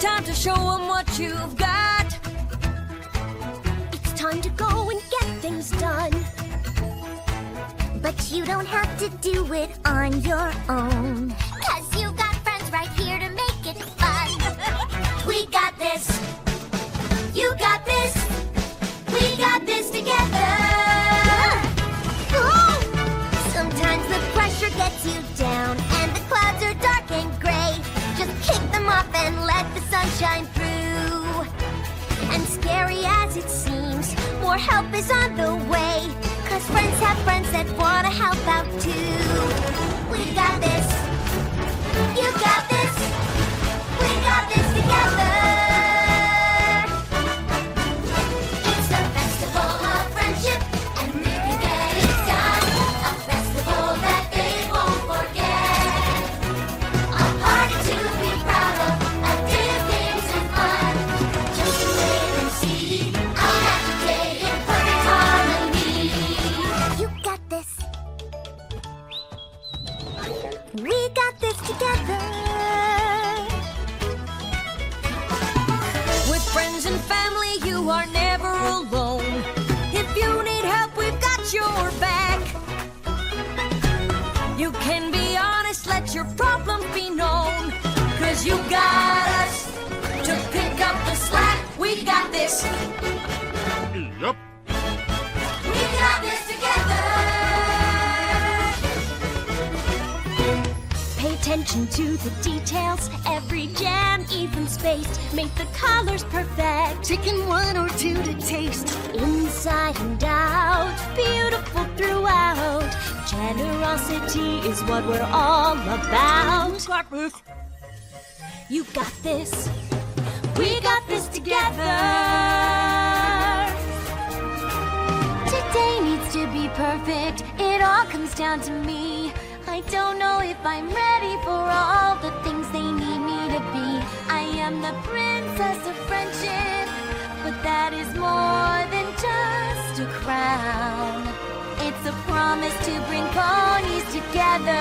time to show them what you've got. It's time to go and get things done. But you don't have to do it on your own. 'Cause you've got friends right here to make it fun. We got this. You got this. We got this together. Sometimes the pressure gets you down and the clouds are dark and gray. Just kick them off and let the sun shine through. And scary as it seems, more help is on the way. 'Cause friends have friends that wanna help out too. We got this. You got this. We got this together. It's a festival of friendship, and we can get it done. A festival that they won't forget. A party to be proud of, active games and fun. Just to live and see a happy day in perfect harmony. You got this. We got this together. With friends and family, you are never alone. If you need help, we've got your back. You can be honest, let your problems be known. 'Cause you got us to pick up the slack. We got this. Yup. We got this together. Pay attention to the details. Every jam even spaced. Make the colors perfect. Chicken one or two to taste. Inside and out, beautiful throughout. Generosity is what we're all about. You got this. We got this together. Today needs to be perfect. It all comes down to me. I don't know if I'm ready for all the things they need me to be. I am the princess of friendship, but that is more than just a crown. It's a promise to bring ponies together.